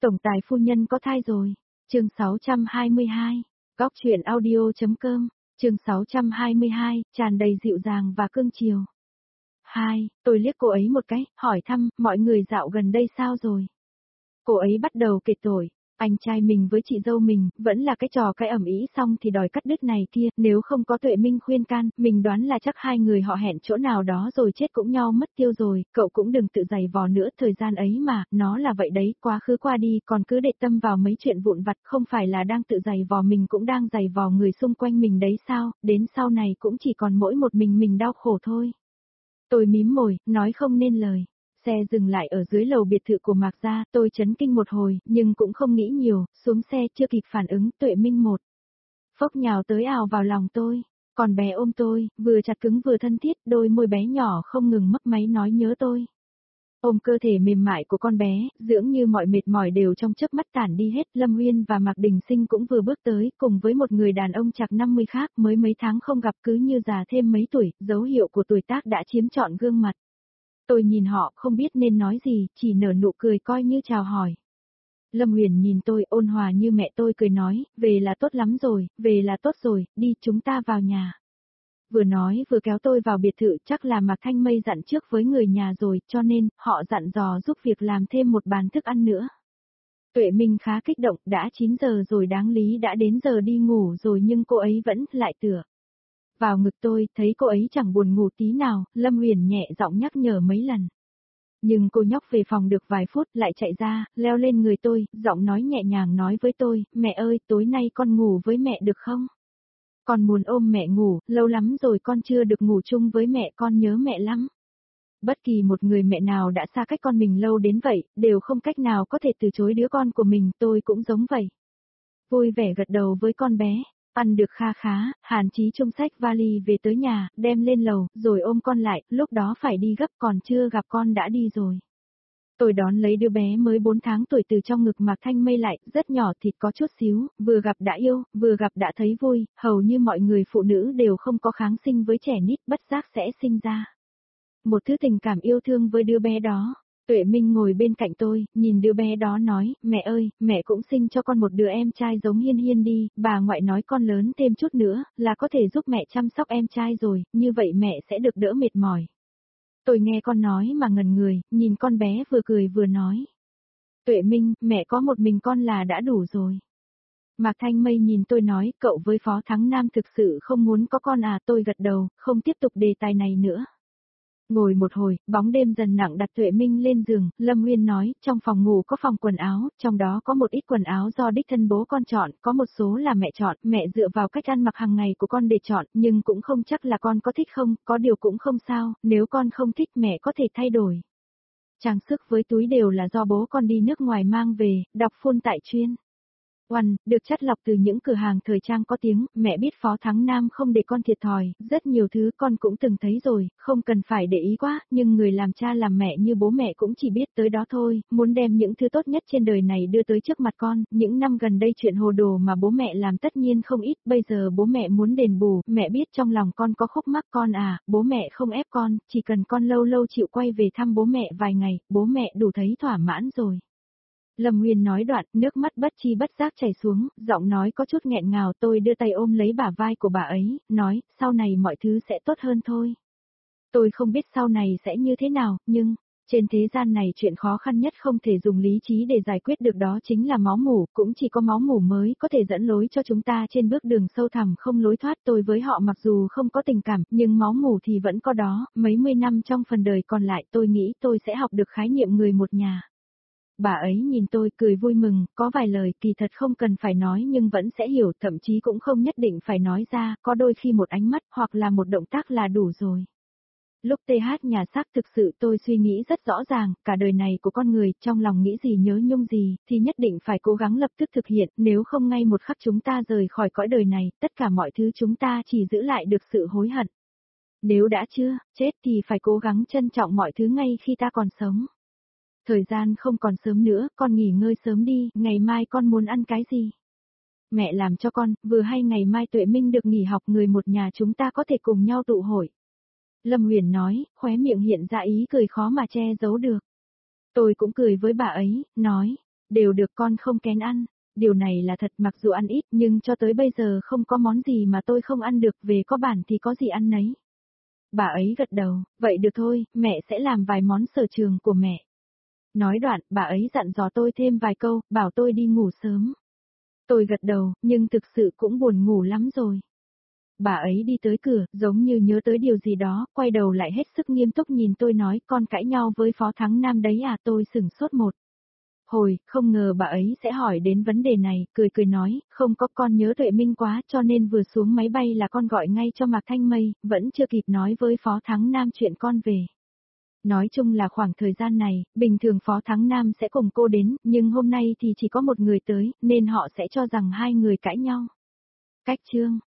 Tổng tài phu nhân có thai rồi. Chương 622. Góc truyện audio.com. Chương 622, tràn đầy dịu dàng và cương chiều. 2. Tôi liếc cô ấy một cái, hỏi thăm, mọi người dạo gần đây sao rồi? Cô ấy bắt đầu kể tội, anh trai mình với chị dâu mình, vẫn là cái trò cái ầm ĩ xong thì đòi cắt đứt này kia, nếu không có Tuệ Minh khuyên can, mình đoán là chắc hai người họ hẹn chỗ nào đó rồi chết cũng nhau mất tiêu rồi, cậu cũng đừng tự giày vò nữa, thời gian ấy mà, nó là vậy đấy, quá khứ qua đi, còn cứ để tâm vào mấy chuyện vụn vặt, không phải là đang tự giày vò mình cũng đang giày vò người xung quanh mình đấy sao, đến sau này cũng chỉ còn mỗi một mình đau khổ thôi. Tôi mím môi, nói không nên lời. Xe dừng lại ở dưới lầu biệt thự của Mạc Gia, tôi chấn kinh một hồi, nhưng cũng không nghĩ nhiều, xuống xe chưa kịp phản ứng, Tuệ Minh một phốc nhào tới ào vào lòng tôi, còn bé ôm tôi, vừa chặt cứng vừa thân thiết, đôi môi bé nhỏ không ngừng mấp máy nói nhớ tôi. Ôm cơ thể mềm mại của con bé, dưỡng như mọi mệt mỏi đều trong chớp mắt tản đi hết, Lâm Uyên và Mạc Đình Sinh cũng vừa bước tới, cùng với một người đàn ông chạc 50 khác, mới mấy tháng không gặp cứ như già thêm mấy tuổi, dấu hiệu của tuổi tác đã chiếm trọn gương mặt. Tôi nhìn họ không biết nên nói gì, chỉ nở nụ cười coi như chào hỏi. Lâm Huyền nhìn tôi ôn hòa như mẹ tôi cười nói, về là tốt lắm rồi, về là tốt rồi, đi chúng ta vào nhà. Vừa nói vừa kéo tôi vào biệt thự, chắc là Mạc Thanh Mây dặn trước với người nhà rồi, cho nên, họ dặn dò giúp việc làm thêm một bàn thức ăn nữa. Tuệ Minh khá kích động, đã 9 giờ rồi đáng lý đã đến giờ đi ngủ rồi nhưng cô ấy vẫn lại tựa vào ngực tôi, thấy cô ấy chẳng buồn ngủ tí nào, Lâm Huyền nhẹ giọng nhắc nhở mấy lần. Nhưng cô nhóc về phòng được vài phút lại chạy ra, leo lên người tôi, giọng nói nhẹ nhàng nói với tôi, mẹ ơi, tối nay con ngủ với mẹ được không? Con muốn ôm mẹ ngủ, lâu lắm rồi con chưa được ngủ chung với mẹ, con nhớ mẹ lắm. Bất kỳ một người mẹ nào đã xa cách con mình lâu đến vậy, đều không cách nào có thể từ chối đứa con của mình, tôi cũng giống vậy. Vui vẻ gật đầu với con bé. Ăn được kha khá, Hàn Chí Trung xách vali về tới nhà, đem lên lầu, rồi ôm con lại, lúc đó phải đi gấp còn chưa gặp con đã đi rồi. Tôi đón lấy đứa bé mới 4 tháng tuổi từ trong ngực Mạc Thanh Mây lại, rất nhỏ thịt có chút xíu, vừa gặp đã yêu, vừa gặp đã thấy vui, hầu như mọi người phụ nữ đều không có kháng sinh với trẻ nít bất giác sẽ sinh ra một thứ tình cảm yêu thương với đứa bé đó. Tuệ Minh ngồi bên cạnh tôi, nhìn đứa bé đó nói, mẹ ơi, mẹ cũng sinh cho con một đứa em trai giống Hiên Hiên đi, bà ngoại nói con lớn thêm chút nữa, là có thể giúp mẹ chăm sóc em trai rồi, như vậy mẹ sẽ được đỡ mệt mỏi. Tôi nghe con nói mà ngẩn người, nhìn con bé vừa cười vừa nói. Tuệ Minh, mẹ có một mình con là đã đủ rồi. Mạc Thanh Mây nhìn tôi nói, cậu với Phó Thắng Nam thực sự không muốn có con à, tôi gật đầu, không tiếp tục đề tài này nữa. Ngồi một hồi, bóng đêm dần nặng đặt Tuệ Minh lên giường, Lâm Nguyên nói, trong phòng ngủ có phòng quần áo, trong đó có một ít quần áo do đích thân bố con chọn, có một số là mẹ chọn, mẹ dựa vào cách ăn mặc hàng ngày của con để chọn, nhưng cũng không chắc là con có thích không, có điều cũng không sao, nếu con không thích mẹ có thể thay đổi. Trang sức với túi đều là do bố con đi nước ngoài mang về, đọc phun tại chuyên. Được chắt lọc từ những cửa hàng thời trang có tiếng, mẹ biết Phó Thắng Nam không để con thiệt thòi, rất nhiều thứ con cũng từng thấy rồi, không cần phải để ý quá, nhưng người làm cha làm mẹ như bố mẹ cũng chỉ biết tới đó thôi, muốn đem những thứ tốt nhất trên đời này đưa tới trước mặt con, những năm gần đây chuyện hồ đồ mà bố mẹ làm tất nhiên không ít, bây giờ bố mẹ muốn đền bù, mẹ biết trong lòng con có khúc mắc con à, bố mẹ không ép con, chỉ cần con lâu lâu chịu quay về thăm bố mẹ vài ngày, bố mẹ đủ thấy thỏa mãn rồi. Lâm Nguyên nói đoạn, nước mắt bất chi bất giác chảy xuống, giọng nói có chút nghẹn ngào, tôi đưa tay ôm lấy bả vai của bà ấy, nói, sau này mọi thứ sẽ tốt hơn thôi. Tôi không biết sau này sẽ như thế nào, nhưng, trên thế gian này chuyện khó khăn nhất không thể dùng lý trí để giải quyết được đó chính là máu mủ, cũng chỉ có máu mủ mới có thể dẫn lối cho chúng ta trên bước đường sâu thẳm không lối thoát. Tôi với họ mặc dù không có tình cảm, nhưng máu mủ thì vẫn có đó, mấy mươi năm trong phần đời còn lại tôi nghĩ tôi sẽ học được khái niệm người một nhà. Bà ấy nhìn tôi cười vui mừng, có vài lời kỳ thật không cần phải nói nhưng vẫn sẽ hiểu, thậm chí cũng không nhất định phải nói ra, có đôi khi một ánh mắt hoặc là một động tác là đủ rồi. Lúc TH nhà xác thực sự tôi suy nghĩ rất rõ ràng, cả đời này của con người, trong lòng nghĩ gì nhớ nhung gì, thì nhất định phải cố gắng lập tức thực hiện, nếu không ngay một khắc chúng ta rời khỏi cõi đời này, tất cả mọi thứ chúng ta chỉ giữ lại được sự hối hận. Nếu đã chưa, chết thì phải cố gắng trân trọng mọi thứ ngay khi ta còn sống. Thời gian không còn sớm nữa, con nghỉ ngơi sớm đi, ngày mai con muốn ăn cái gì? Mẹ làm cho con, vừa hay ngày mai Tuệ Minh được nghỉ học, người một nhà chúng ta có thể cùng nhau tụ hội. Lâm Huyền nói, khóe miệng hiện ra ý cười khó mà che giấu được. Tôi cũng cười với bà ấy, nói, Đều được con không kén ăn. Điều này là thật, mặc dù ăn ít nhưng cho tới bây giờ không có món gì mà tôi không ăn được, về có bản thì có gì ăn nấy. Bà ấy gật đầu, vậy được thôi, mẹ sẽ làm vài món sở trường của mẹ. Nói đoạn, bà ấy dặn dò tôi thêm vài câu, bảo tôi đi ngủ sớm. Tôi gật đầu, nhưng thực sự cũng buồn ngủ lắm rồi. Bà ấy đi tới cửa, giống như nhớ tới điều gì đó, quay đầu lại hết sức nghiêm túc nhìn tôi nói, con cãi nhau với Phó Thắng Nam đấy à? Tôi sửng sốt một hồi, không ngờ bà ấy sẽ hỏi đến vấn đề này, cười cười nói, không có, con nhớ Tuệ Minh quá cho nên vừa xuống máy bay là con gọi ngay cho Mạc Thanh Mây, vẫn chưa kịp nói với Phó Thắng Nam chuyện con về. Nói chung là khoảng thời gian này, bình thường Phó Thắng Nam sẽ cùng cô đến, nhưng hôm nay thì chỉ có một người tới, nên họ sẽ cho rằng hai người cãi nhau. Cách chương